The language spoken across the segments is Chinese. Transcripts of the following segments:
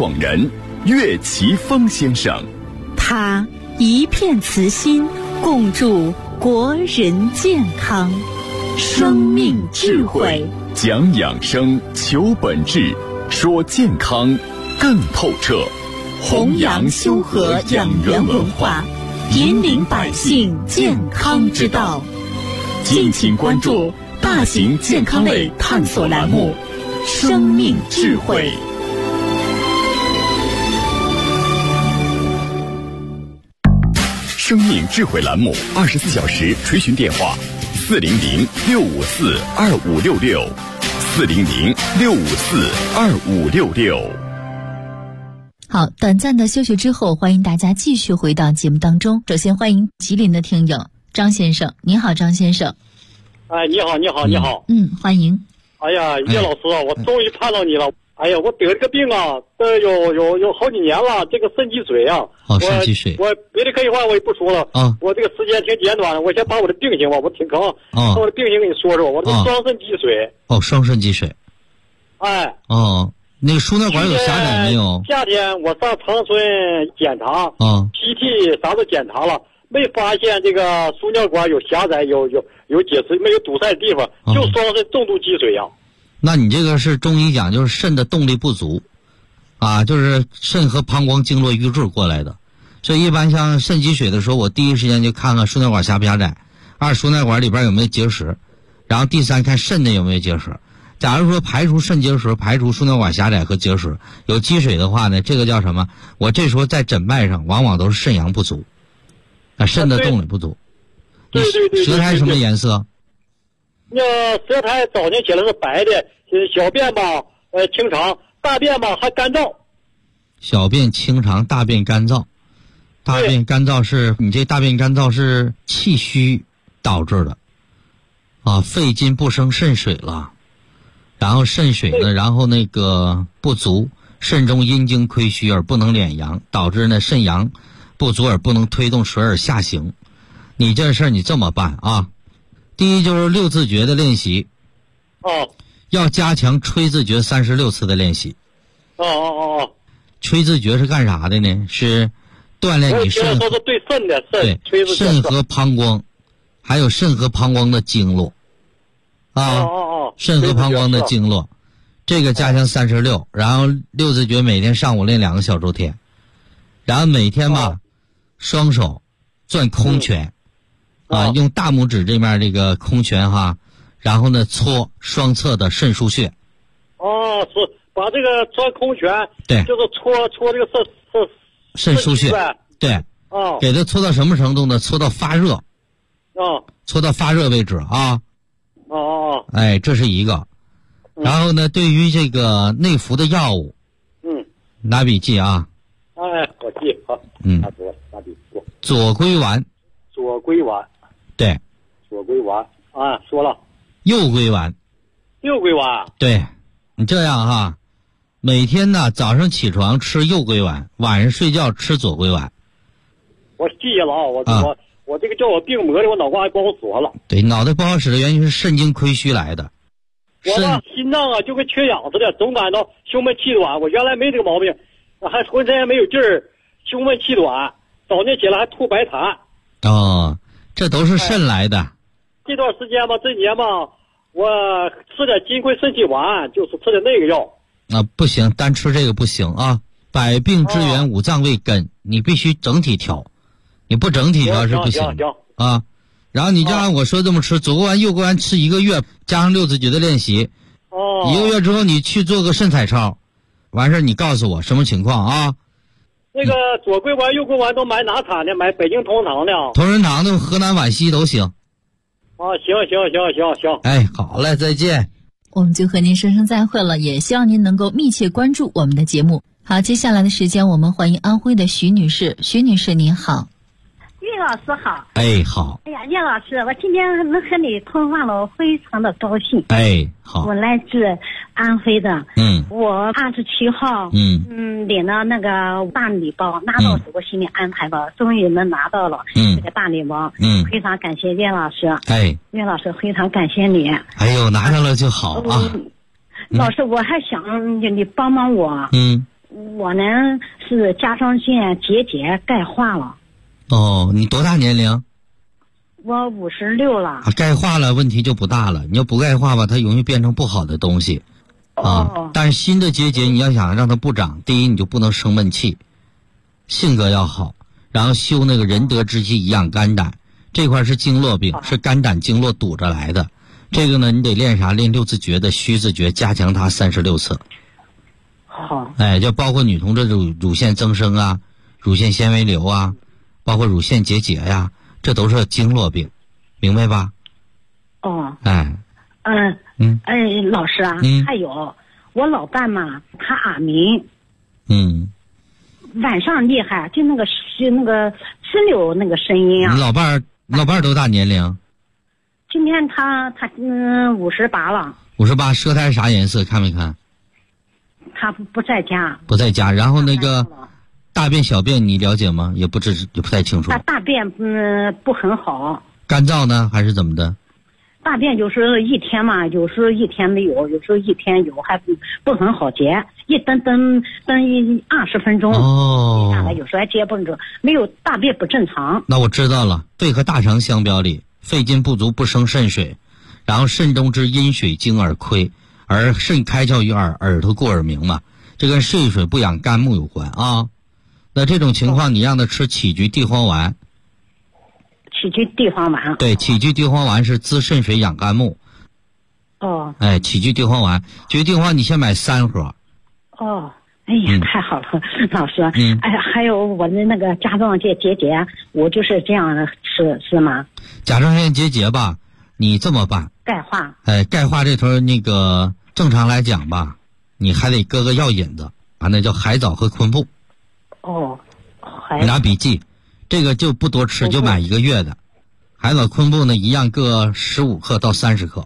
广人岳奇峰先生。 他一片慈心，共筑国人健康。生命智慧， 讲养生，求本质，说健康更透彻， 弘扬修和养元文化，引领百姓健康之道。敬请关注大型健康类探索栏目《生命智慧》。 生命智慧栏目24小时垂询电话：400-654-2566，400-654-2566。 好，短暂的休息之后，欢迎大家继续回到节目当中。首先欢迎吉林的听友张先生。你好，张先生。 哎，你好。 欢迎。 哎呀，叶老师啊，我终于盼到你了。哎呀，我得这个病啊，这有好几年了，这个肾积水啊。 肾积水。 我别的可以话我也不说了。我这个时间挺简短的，我先把我的病情吧，我挺坑。把我的病情给你说说，我这双肾积水。 双肾积水。 哎。 那个输尿管有狭窄没有？ 夏天我上长春检查，PT 啥都检查了，没发现这个输尿管有狭窄，有结石，没有堵塞的地方，就双肾重度积水呀。 那你这个是中医讲就是肾的动力不足，就是肾和膀胱经络瘀滞过来的。所以一般像肾积水的时候，我第一时间就看看输尿管狭不狭窄，二输尿管里边有没有结石，然后第三看肾内有没有结石。假如说排除肾结石，排除输尿管狭窄和结石，有积水的话呢，这个叫什么？我这时候在诊脉上往往都是肾阳不足，肾的动力不足。 对。 舌苔什么颜色？ 那舌苔早年起来是白的，小便吧清长，大便吧还干燥。 小便清长，大便干燥。大便干燥是你这大便干燥是气虚导致的肺津不生肾水了。然后肾水呢，然后那个不足，肾中阴经亏虚而不能敛阳，导致呢肾阳不足而不能推动水而下行。你这事儿你这么办啊？第一就是六字诀的练习，要加强吹字诀36次的练习。吹字诀是干啥的呢？是锻炼你肾， 说是对肾的肾， 对肾和膀胱，还有肾和膀胱的经络。肾和膀胱的经络，这个加强36，然后六字诀每天上午练2个小周天，然后每天吧，双手攥空拳，用大拇指这面这个空拳然后呢搓双侧的肾腧穴。 是把这个攥空拳， 对， 就是搓这个肾腧穴，对，给它搓到什么程度呢？搓到发热，搓到发热为止啊。这是一个。然后呢，对于这个内服的药物，拿笔记啊。 我记好。拿笔记。 左归丸。对。 左归丸说了。 右归丸。对，你这样每天呢早上起床吃右归丸，晚上睡觉吃左归丸。 我记下了我这个叫我病魔的，我脑瓜还不好使了。 对，脑袋不好使的原因是肾经亏虚来的。 我呢心脏就跟缺氧似的，总感到胸闷气短。我原来没这个毛病，还浑身也没有劲儿，胸闷气短，早上起来还吐白痰。 这都是肾来的。 这段时间吧，这年吧，我吃点金匮肾气丸，就是吃的那个药。 不行，单吃这个不行啊！百病之源五脏为根，你必须整体调。你不整体调是不行啊。然后你就按我说这么吃，左归丸右归丸吃1个月，加上六字诀的练习，1个月之后你去做个肾彩超，完事你告诉我什么情况啊？ 那个左归丸右归丸都买哪产的？买北京同仁堂的。 同仁堂的、河南皖西都行。行。好嘞，再见。 我们就和您说声再会了，也希望您能够密切关注我们的节目。好，接下来的时间我们欢迎安徽的徐女士。徐女士您好。 叶老师好。 好。 哎呀，叶老师，我今天能和你通话了，我非常的高兴。 好。 我来自安徽的。我27号。领了那个大礼包，拿到是我心里安排了，终于能拿到了这个大礼包。非常感谢叶老师。叶老师非常感谢你。 拿上了就好啊。 老师，我还想你帮帮我。 我呢是甲状腺结节钙化了。 哦，你多大年龄？ 我56了。 钙化了问题就不大了，你要不钙化吧，它容易变成不好的东西。但是新的结节你要想让它不长，第一你就不能生闷气，性格要好，然后修那个仁德之气以养肝胆，这块是经络病，是肝胆经络堵着来的。这个呢你得练啥？练六字诀的虚字诀，加强它36次。 好。 就包括女同志乳腺增生啊，乳腺纤维瘤啊，包括乳腺结节呀，这都是经络病，明白吧？ 老师啊，还有我老伴嘛，他耳鸣，晚上厉害，就那个声有那个声音啊。 你老伴多大年龄？ 今天他58了。 58，舌苔啥颜色？看没看？ 他不在家。 不在家，然后那个大便小便你了解吗？也不太清楚。 他大便不很好。 干燥呢还是怎么的？ 大便有时候一天嘛，有时候一天没有，有时候一天有，还不很好结，一等20分钟。下来有时候还结不住，没有大便不正常。 那我知道了，肺和大肠相表里，肺津不足不生肾水，然后肾中之阴水经而亏，而肾开窍于耳，耳朵过耳鸣嘛，这跟肾水不养肝木有关啊。那这种情况你让他吃杞菊地黄丸。 杞菊地黄丸。 对，杞菊地黄丸是滋肾水养肝木。杞菊地黄丸，杞菊地黄丸你先买3盒。 哎呀，太好了，老师。还有我的那个甲状腺结节，我就是这样吃是吗？ 甲状腺结节吧，你这么办？ 钙化。 钙化这头那个正常来讲吧，你还得搁个药引子，那叫海藻和昆布。你拿笔记，这个就不多吃，就买1个月的。海藻昆布呢，一样各15克到30克。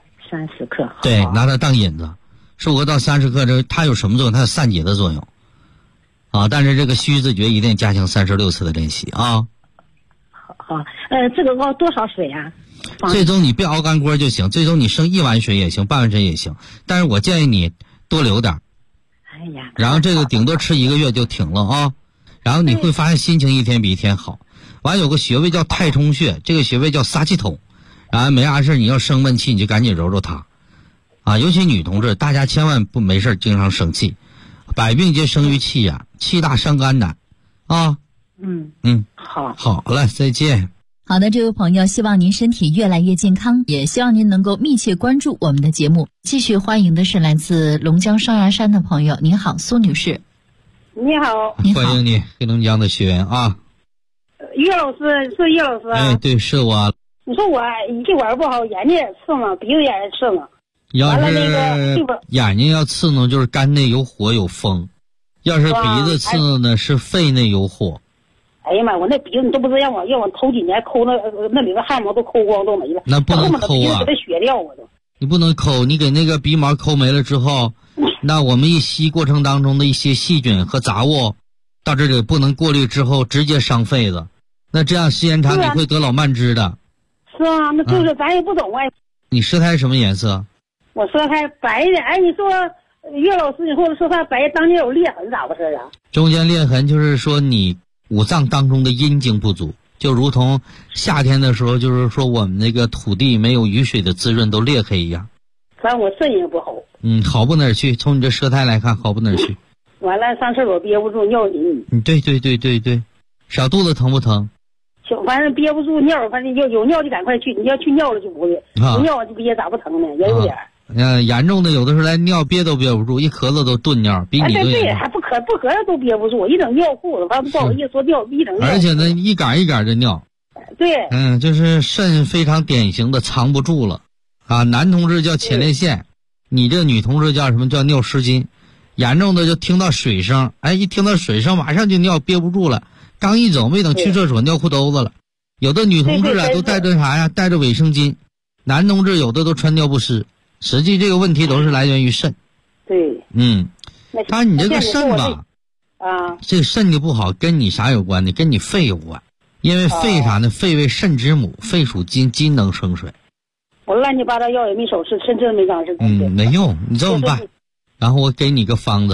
30克。 对，拿它当引子，15克到30克，这它有什么作用？它有散结的作用。但是这个虚字诀一定加强36次的练习啊。 好，这个熬多少水啊？ 最终你别熬干锅就行，最终你剩1碗水也行，半碗水也行，但是我建议你多留点。然后这个顶多吃1个月就停了啊。然后你会发现心情一天比一天好。完有个穴位叫太冲穴，这个穴位叫撒气筒。然后没啥事你要生闷气你就赶紧揉揉它。尤其女同志，大家千万不没事经常生气，百病皆生于气呀，气大伤肝胆啊。好了，再见。 好的，这位朋友，希望您身体越来越健康，也希望您能够密切关注我们的节目。继续欢迎的是来自龙江双鸭山的朋友，您好，苏女士。 你好。 欢迎你，黑龙江的学员啊。 岳老师是岳老师。 对，是我。 你说我气管不好，眼睛也刺嘛，鼻子也刺嘛。 要是眼睛要刺呢，就是肝内有火有风；要是鼻子刺呢，是肺内有火。 哎呀妈！我那鼻子你都不知道，要我头几年抠那里边汗毛都抠光都没了。 那不能抠啊！ 给它血掉我都。 你不能抠，你给那个鼻毛抠没了之后，那我们一吸过程当中的一些细菌和杂物，到这里不能过滤之后，直接伤肺子。那这样时间长你会得老慢支的。 是啊，那就是咱也不懂哎。 你舌苔什么颜色？ 我舌苔白的。哎，你说岳老师，你说舌苔白，当间有裂痕咋回事啊？ 中间裂痕就是说你五脏当中的阴经不足，就如同夏天的时候，就是说我们那个土地没有雨水的滋润都裂开一样。 反正我肾也不好。 好不哪儿去？从你这舌苔来看，好不哪儿去？ 完了，上厕所憋不住尿频。 对，小肚子疼不疼？ 反正憋不住尿，反正有尿就赶快去，你要去尿了就不会，不尿就憋咋不疼呢？也有点。 严重的有的时候来尿憋都憋不住，一咳嗽都顿尿，比你都对，还不咳嗽都憋不住，一整尿裤子，反正不好意思说尿一整尿。 而且呢，一杆一杆的尿。 对。 就是肾非常典型的藏不住了啊。男同志叫前列腺，你这女同志叫什么？叫尿失禁。严重的就听到水声，一听到水声马上就尿憋不住了，刚一走没等去厕所尿裤兜子了。有的女同志都带着啥呀？带着卫生巾。男同志有的都穿尿不湿。实际这个问题都是来源于肾。 对。 但你这个肾吧，这个肾的不好跟你啥有关呢？跟你肺有关。因为肺啥呢？肺为肾之母，肺属金，金能生水。 我乱七八糟药也没少吃，真没长是。 没用，你这么办？然后我给你个方子，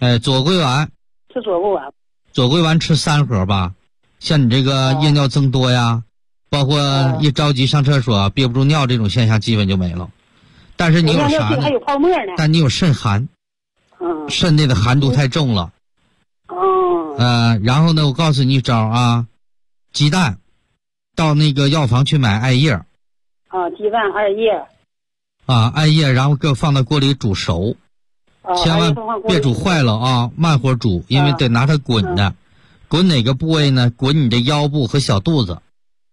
左归丸。 吃左归丸。 左归丸吃3盒吧。像你这个夜尿增多呀，包括一着急上厕所憋不住尿这种现象基本就没了。但是你有啥呢？ 还有泡沫呢。 但你有肾寒。肾内的寒毒太重了。然后呢，我告诉你一招啊，鸡蛋，到那个药房去买艾叶。 鸡蛋艾叶。 艾叶，然后放到锅里煮熟。千万别煮坏了啊，慢火煮，因为得拿它滚的。滚哪个部位呢？滚你的腰部和小肚子。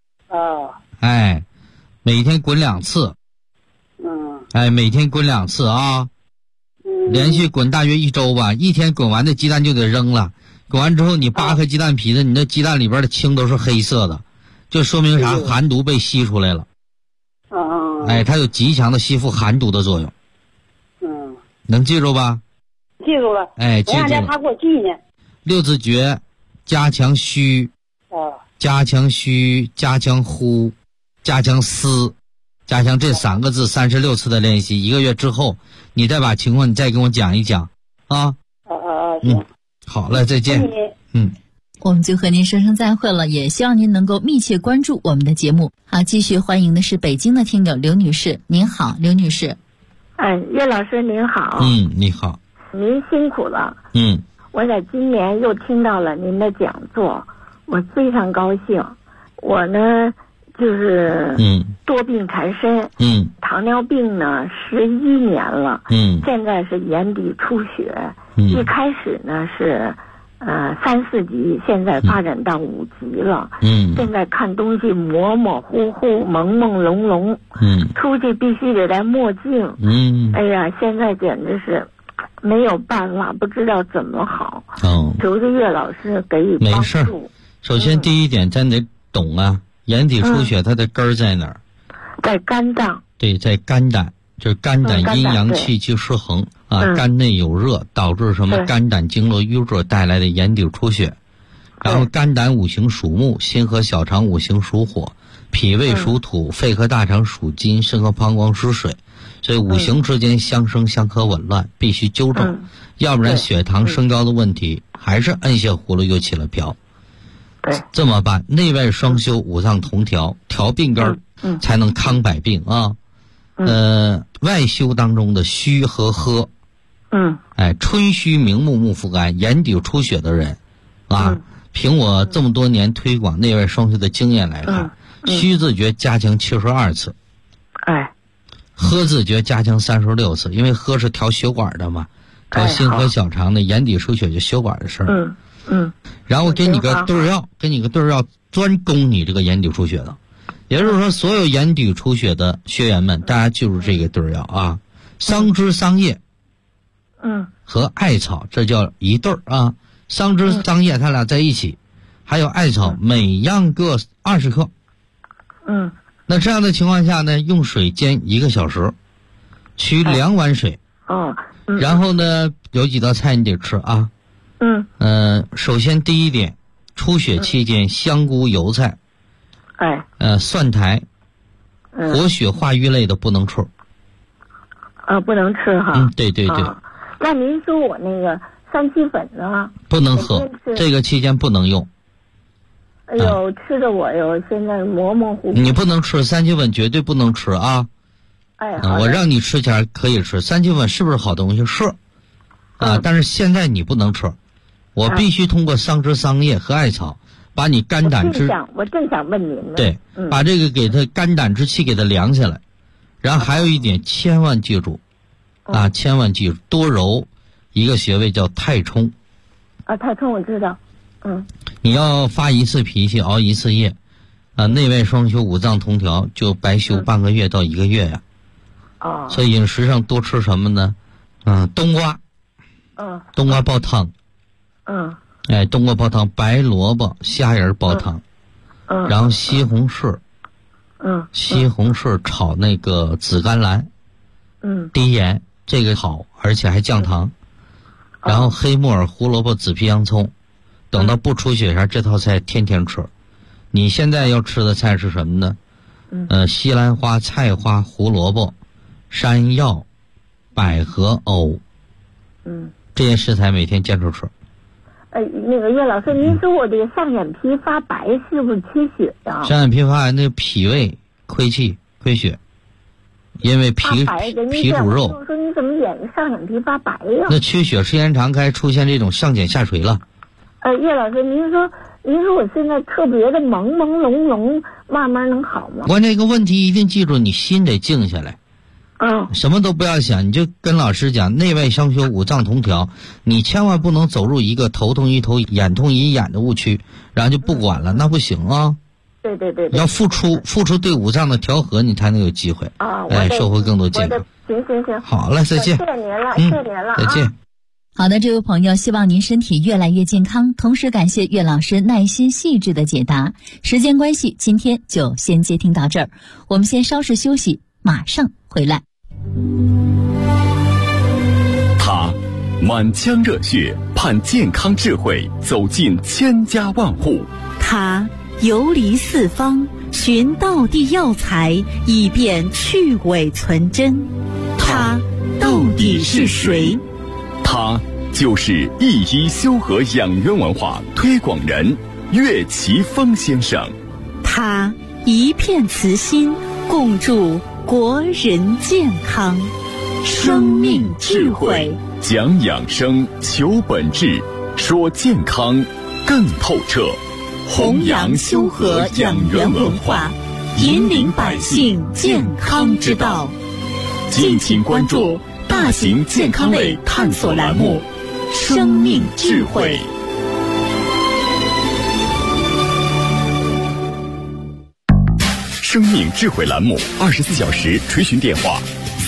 每天滚2次。每天滚2次啊。连续滚大约1周吧，一天滚完的鸡蛋就得扔了。滚完之后你扒开鸡蛋皮子，你那鸡蛋里边的青都是黑色的，就说明啥？寒毒被吸出来了。它有极强的吸附寒毒的作用。能记住吧？ 记住了。 记住了。 他给我记呢。 6字诀，加强虚，加强虚，加强呼，加强思，加强这3个字36次的练习。1个月之后，你再把情况你再跟我讲一讲啊。 行。 好了，再见。 我们就和您说声再会了，也希望您能够密切关注我们的节目。好，继续欢迎的是北京的听友刘女士。您好，刘女士。 岳老师您好。 你好。 您辛苦了。我在今年又听到了您的讲座，我非常高兴。我呢就是多病缠身。糖尿病呢11年了。现在是眼底出血。一开始呢是3、4级，现在发展到5级了。现在看东西模模糊糊、朦朦胧胧。出去必须得戴墨镜。哎呀，现在简直是没有办法，不知道怎么好。求着岳老师给予帮助。没事。 首先第一点，咱得懂啊，眼底出血它的根儿在哪儿？ 在肝脏。 对，在肝胆，就是肝胆阴阳气机失衡肝内有热，导致什么肝胆经络淤热带来的眼底出血。然后肝胆五行属木，心和小肠五行属火，脾胃属土，肺和大肠属金，肾和膀胱属水。所以五行之间相生相克紊乱，必须纠正，要不然血糖升高的问题还是摁下葫芦又起了瓢。这么办？内外双修，五脏同调，调病根才能康百病啊。外修当中的虚和喝。春虚明目，目复肝，眼底出血的人凭我这么多年推广内外双修的经验来看，虚字诀加强72次。喝字诀加强36次，因为喝是调血管的嘛，调心和小肠的，眼底出血就血管的事儿。然后给你个对药，专攻你这个眼底出血的。也就是说，所有眼底出血的学员们，大家记住这个对药啊，桑枝、桑叶，和艾草，这叫一对儿啊。桑枝、桑叶，它俩在一起，还有艾草，每样各20克。那这样的情况下呢，用水煎1个小时，取2碗水。然后呢，有几道菜你得吃啊。首先第一点，出血期间香菇、油菜，蒜苔，活血化瘀类的不能吃。 不能吃哈。 对。 那您说我那个3七粉呢？ 不能喝，这个期间不能用。 哎呦，吃的我现在模模糊糊。 你不能吃3七粉，绝对不能吃啊！我让你吃前可以吃3七粉，是不是好东西？是但是现在你不能吃，我必须通过桑枝、桑叶和艾草，把你肝胆之我正想问您呢。 对，把这个给它肝胆之气给它凉下来。然后还有一点，千万记住千万记住，多揉一个穴位叫太冲。 太冲我知道。 你要发1次脾气，熬1次夜，内外双修，五脏同调，就白修半个月到1个月呀。所以饮食上多吃什么呢？冬瓜。冬瓜煲汤。冬瓜煲汤，白萝卜、虾仁煲汤。然后西红柿。西红柿炒那个紫甘蓝。低盐，这个好，而且还降糖。然后黑木耳、胡萝卜、紫皮洋葱。等到不出血前，这套菜天天吃。你现在要吃的菜是什么呢？西兰花、菜花、胡萝卜、山药、百合、藕。 这些食材每天煎着吃。 那个岳老师，您说我这个上眼皮发白是不是缺血呀？ 上眼皮发白，那脾胃亏气亏血，因为脾主肉。 我说你怎么上眼皮发白呀？ 那缺血时间长，该出现这种上睑下垂了。 岳老师，您说我现在特别的朦朦胧胧，慢慢能好吗？ 关键一个问题一定记住，你心得静下来。什么都不要想，你就跟老师讲，内外相修，五脏同调，你千万不能走入一个头痛医头，眼痛医眼的误区，然后就不管了，那不行啊。 对， 要付出对五脏的调和，你才能有机会收获更多健康。 行， 好了，再见。 谢谢您了，谢谢您了， 再见。 好的，这位朋友，希望您身体越来越健康，同时感谢岳老师耐心细致的解答。时间关系，今天就先接听到这儿，我们先稍事休息，马上回来。 他满腔热血盼健康智慧走进千家万户， 他游离四方寻道地药材以便去伪存真，他到底是谁？ 他就是一医修和养元文化推广人岳奇峰先生。 他一片慈心共筑国人健康，生命智慧， 讲养生求本质，说健康更透彻， 弘扬修和养元文化，引领百姓健康之道。 敬请关注大型健康类探索栏目《生命智慧》。生命智慧栏目24小时垂询电话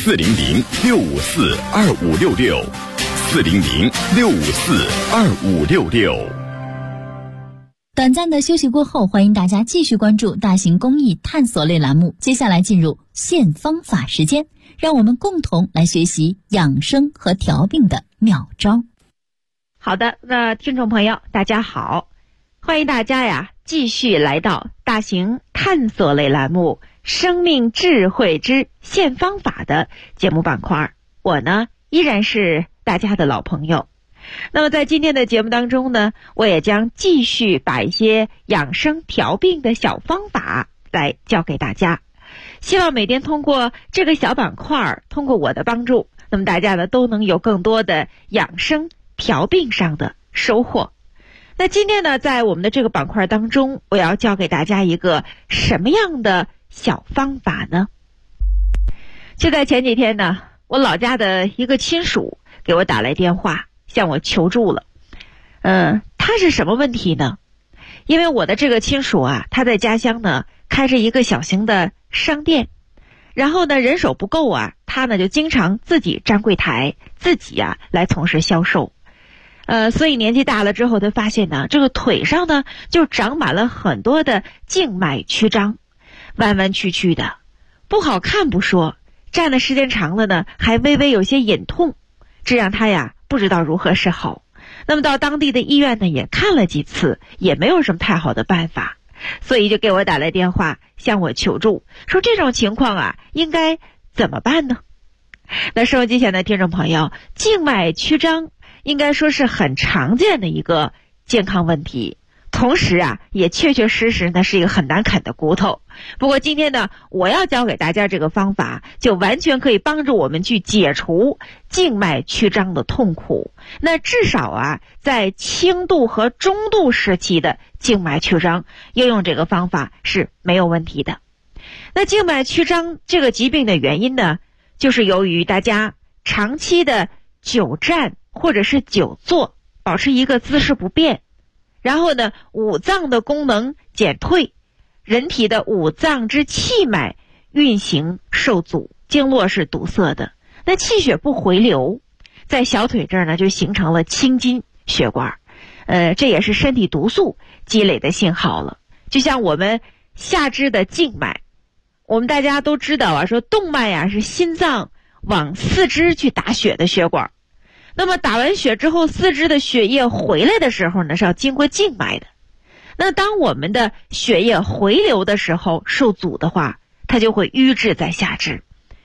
：400-654-2566，400-654-2566。 短暂的休息过后，欢迎大家继续关注大型公益探索类栏目。接下来进入现方法时间，让我们共同来学习养生和调病的妙招。 好的，那听众朋友大家好，欢迎大家继续来到大型探索类栏目生命智慧之现方法的节目板块。我呢依然是大家的老朋友。那么在今天的节目当中呢，我也将继续把一些养生调病的小方法来教给大家，希望每天通过这个小板块，通过我的帮助，那么大家呢都能有更多的养生调病上的收获。那今天呢，在我们的这个板块当中，我要教给大家一个什么样的小方法呢？就在前几天呢，我老家的一个亲属给我打来电话，向我求助了。他是什么问题呢？因为我的这个亲属他在家乡呢开着一个小型的商店，然后呢人手不够他呢就经常自己站柜台，自己来从事销售。所以年纪大了之后，他发现呢，这个腿上呢就长满了很多的静脉曲张，弯弯曲曲的，不好看不说，站的时间长了呢，还微微有些隐痛，这让他不知道如何是好。那么到当地的医院呢也看了几次，也没有什么太好的办法，所以就给我打来电话向我求助，说这种情况应该怎么办呢？那收音机前的听众朋友，静脉曲张应该说是很常见的一个健康问题，同时也确确实实呢是一个很难啃的骨头。不过今天呢，我要教给大家这个方法，就完全可以帮助我们去解除静脉曲张的痛苦。那至少在轻度和中度时期的静脉曲张，应用这个方法是没有问题的。那静脉曲张这个疾病的原因呢，就是由于大家长期的久站或者是久坐，保持一个姿势不变，然后呢五脏的功能减退，人体的五脏之气脉运行受阻，经络是堵塞的，那气血不回流，在小腿这儿呢就形成了青筋血管，这也是身体毒素积累的信号了。就像我们下肢的静脉，我们大家都知道说动脉是心脏往四肢去打血的血管，那么打完血之后，四肢的血液回来的时候呢是要经过静脉的。那当我们的血液回流的时候受阻的话，它就会瘀滞在下肢。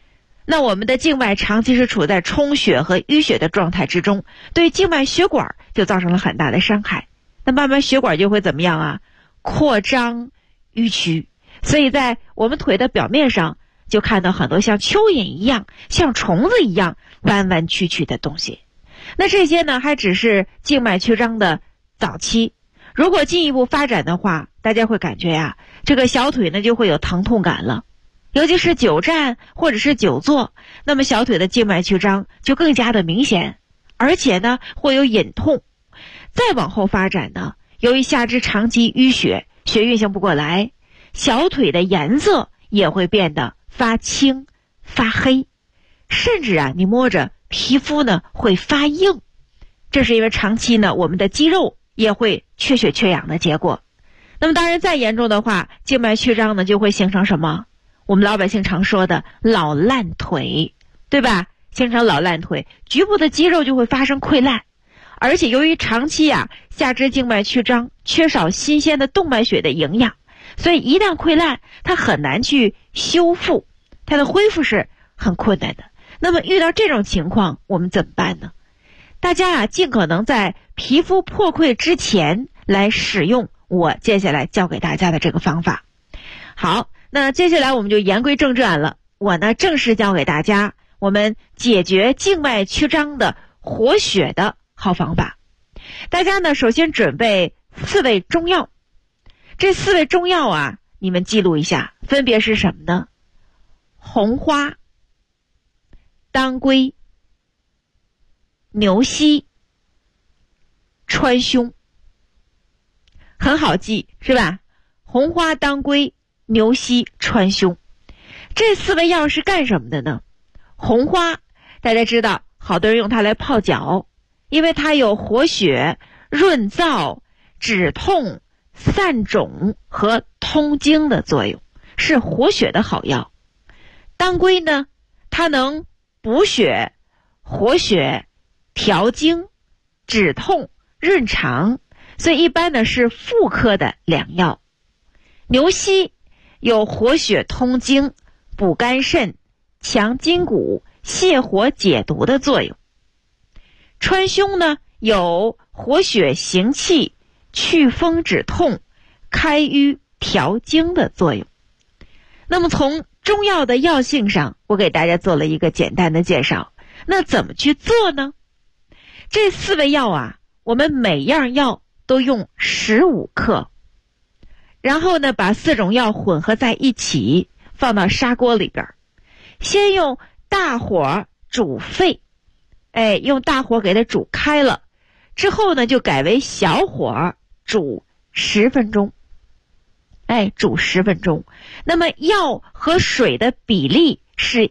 那我们的静脉长期是处在充血和淤血的状态之中，对静脉血管就造成了很大的伤害。那慢慢血管就会怎么样啊？扩张淤曲。所以在我们腿的表面上就看到很多像蚯蚓一样、像虫子一样弯弯曲曲的东西。那这些呢还只是静脉曲张的早期，如果进一步发展的话，大家会感觉呀，这个小腿呢就会有疼痛感了。尤其是久站或者是久坐，那么小腿的静脉曲张就更加的明显，而且呢会有隐痛。再往后发展呢，由于下肢长期淤血，血运行不过来，小腿的颜色也会变得发青发黑，甚至啊你摸着皮肤呢会发硬。这是因为长期呢我们的肌肉也会缺血缺氧的结果。那么当然再严重的话，静脉曲张呢就会形成什么？我们老百姓常说的老烂腿，对吧？形成老烂腿，局部的肌肉就会发生溃烂，而且由于长期啊下肢静脉曲张，缺少新鲜的动脉血的营养，所以一旦溃烂，它很难去修复，它的恢复是很困难的。那么遇到这种情况，我们怎么办呢？大家啊尽可能在皮肤破溃之前来使用我接下来教给大家的这个方法。好，那接下来我们就言归正传了。我呢正式教给大家我们解决静脉曲张的活血的好方法。大家呢首先准备4味中药，这4味中药啊你们记录一下，分别是什么呢？红花、当归、牛膝、川芎。很好记是吧？红花、当归、牛膝、川芎。这4味药是干什么的呢？红花大家知道，好多人用它来泡脚，因为它有活血、润燥、止痛、散肿和通经的作用，是活血的好药。当归呢，它能补血、活血、调经、止痛、润肠，所以一般呢是妇科的良药。牛膝有活血通经、补肝肾、强筋骨、泻火解毒的作用。川芎呢有活血行气、祛风止痛、开瘀调经的作用。那么从中药的药性上，我给大家做了一个简单的介绍。那怎么去做呢？这4味药啊，我们每样药都用15克，然后呢把4种药混合在一起，放到砂锅里边，先用大火煮沸，用大火给它煮开了之后呢，就改为小火煮10分钟，煮10分钟。那么药和水的比例是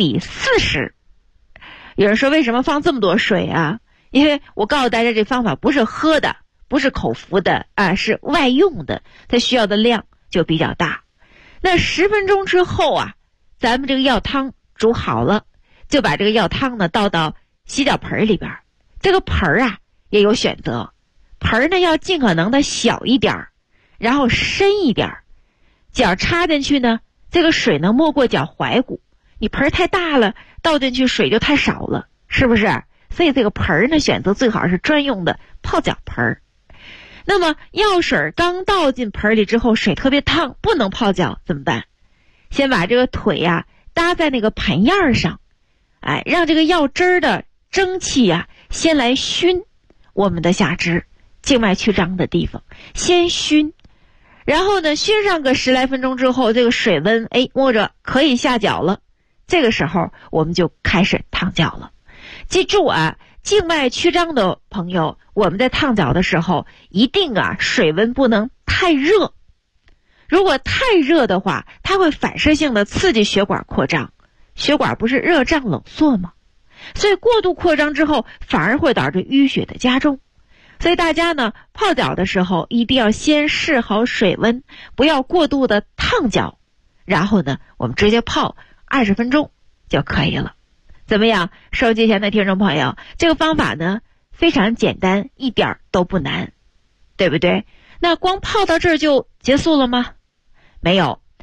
1:40。有人说为什么放这么多水啊？因为我告诉大家，这方法不是喝的，不是口服的啊，是外用的，它需要的量就比较大。那10分钟之后啊，咱们这个药汤煮好了，就把这个药汤呢倒到洗脚盆里边。这个盆啊也有选择，盆呢要尽可能的小一点，然后深一点，脚插进去呢，这个水呢没过脚踝骨。你盆太大了，倒进去水就太少了，是不是？所以这个盆呢选择最好是专用的泡脚盆。那么药水刚倒进盆里之后，水特别烫，不能泡脚，怎么办？先把这个腿呀搭在那个盆沿上，让这个药汁的蒸汽啊先来熏我们的下肢静脉曲张的地方，先熏，然后呢熏上个10来分钟之后，这个水温摸着可以下脚了，这个时候我们就开始烫脚了。记住啊，静脉曲张的朋友，我们在烫脚的时候一定啊水温不能太热，如果太热的话，它会反射性的刺激血管扩张，血管不是热胀冷缩吗？所以过度扩张之后反而会导致淤血的加重。所以大家呢泡脚的时候一定要先试好水温，不要过度的烫脚，然后呢我们直接泡20分钟就可以了。怎么样，收机前的听众朋友，这个方法呢非常简单，一点都不难，对不对？那光泡到这儿就结束了吗？没有，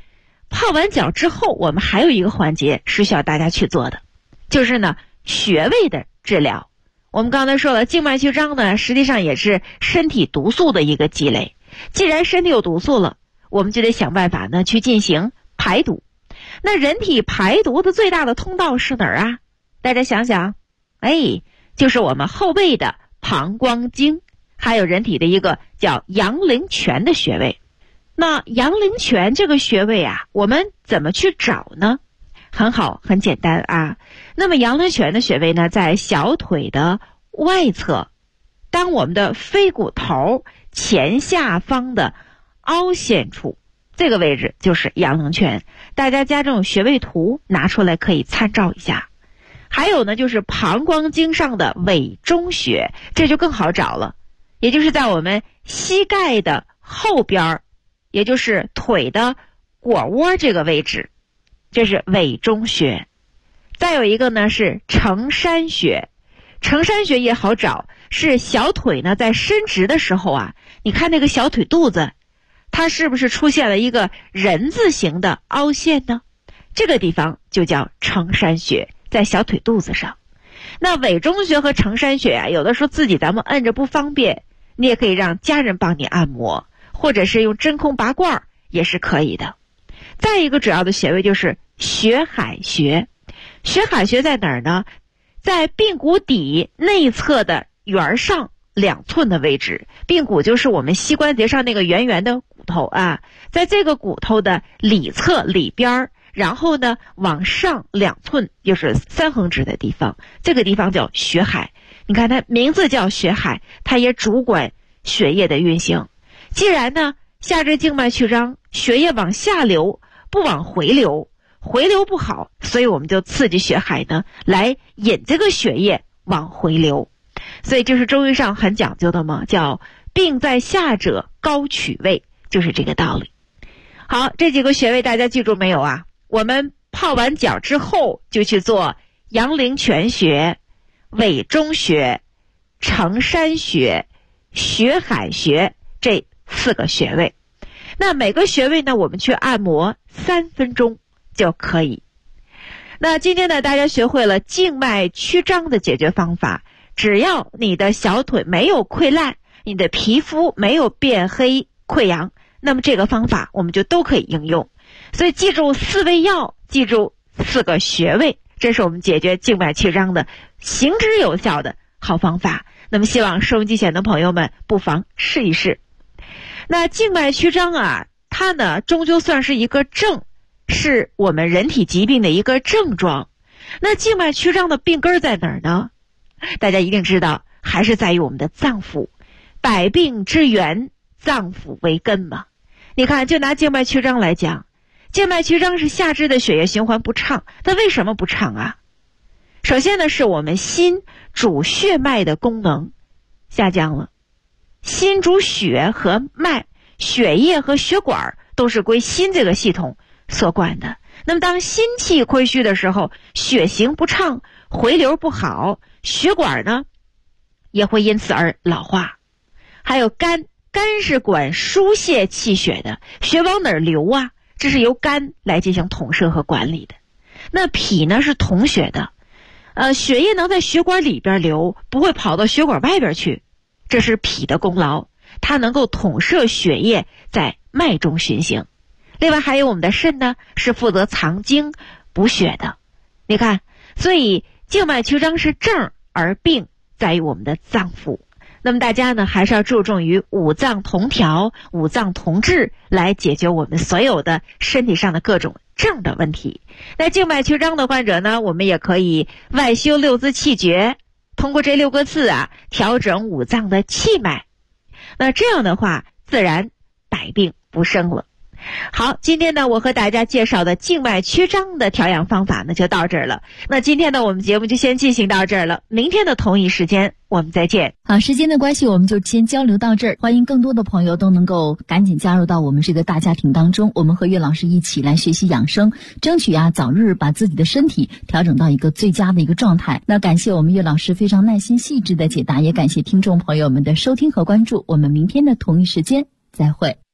泡完脚之后，我们还有一个环节是需要大家去做的，就是呢穴位的治疗。我们刚才说了，静脉曲张呢实际上也是身体毒素的一个积累。既然身体有毒素了，我们就得想办法呢去进行排毒。那人体排毒的最大的通道是哪儿啊？大家想想，就是我们后背的膀胱经，还有人体的一个叫阳陵泉的穴位。那阳陵泉这个穴位啊，我们怎么去找呢？很好，很简单啊。那么阳陵泉的穴位呢，在小腿的外侧，当我们的腓骨头前下方的凹陷处，这个位置就是阳陵泉。大家将这种穴位图拿出来可以参照一下。还有呢，就是膀胱经上的委中穴，这就更好找了，也就是在我们膝盖的后边，也就是腿的腘窝这个位置，这是委中穴。再有一个呢是承山穴，承山穴也好找，是小腿呢在伸直的时候啊，你看那个小腿肚子，它是不是出现了一个人字形的凹陷呢？这个地方就叫承山穴，在小腿肚子上。那委中穴和承山穴啊，有的时候自己咱们摁着不方便，你也可以让家人帮你按摩，或者是用真空拔罐也是可以的。再一个主要的穴位就是血海穴。血海穴在哪儿呢？在髌骨底内侧的缘上2寸的位置。髌骨就是我们膝关节上那个圆圆的骨头啊，在这个骨头的里侧里边，然后呢往上2寸，就是3横指的地方，这个地方叫血海。你看它名字叫血海，它也主管血液的运行。既然呢下肢静脉曲张，血液往下流不往回流，回流不好，所以我们就刺激血海呢来引这个血液往回流。所以就是中医上很讲究的嘛，叫病在下者高取位，就是这个道理。好，这几个穴位大家记住没有啊？我们泡完脚之后就去做阳陵泉穴、委中穴、承山穴、血海穴这4个穴位。那每个穴位呢，我们去按摩3分钟就可以。那今天呢，大家学会了静脉曲张的解决方法，只要你的小腿没有溃烂，你的皮肤没有变黑溃疡，那么这个方法我们就都可以应用。所以记住4味药，记住4个穴位，这是我们解决静脉曲张的行之有效的好方法。那么希望收音机前的朋友们不妨试一试。那静脉曲张啊，它呢终究算是一个症，是我们人体疾病的一个症状。那静脉曲张的病根在哪儿呢？大家一定知道，还是在于我们的脏腑。百病之源，脏腑为根嘛。你看，就拿静脉曲张来讲，静脉曲张是下肢的血液循环不畅。它为什么不畅啊？首先呢，是我们心主血脉的功能下降了。心主血和脉，血液和血管都是归心这个系统所管的。那么当心气亏虚的时候，血行不畅，回流不好，血管呢也会因此而老化。还有肝，肝是管输泄气血的，血往哪儿流啊？这是由肝来进行统摄和管理的。那脾呢是统血的，血液能在血管里边流，不会跑到血管外边去，这是脾的功劳，它能够统摄血液在脉中循行。另外还有我们的肾呢，是负责藏精补血的。你看，所以静脉曲张是症，而病在于我们的脏腑。那么大家呢，还是要注重于五脏同调、五脏同治，来解决我们所有的身体上的各种症的问题。那静脉曲张的患者呢，我们也可以外修六字气诀，通过这6个字啊，调整五脏的气脉。那这样的话，自然百病不生了。好，今天呢，我和大家介绍的静脉曲张的调养方法呢，就到这儿了。那今天呢，我们节目就先进行到这儿了。明天的同一时间，我们再见。 好，时间的关系，我们就先交流到这儿。欢迎更多的朋友都能够赶紧加入到我们这个大家庭当中，我们和岳老师一起来学习养生，争取早日把自己的身体调整到一个最佳的一个状态。那感谢我们岳老师非常耐心细致的解答，也感谢听众朋友们的收听和关注。我们明天的同一时间再会。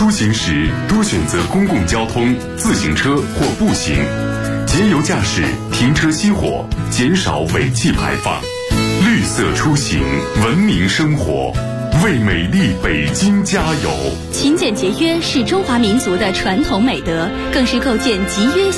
出行时多选择公共交通、自行车或步行，节油驾驶，停车熄火，减少尾气排放。绿色出行，文明生活，为美丽北京加油！ 勤俭节约是中华民族的传统美德，更是构建集约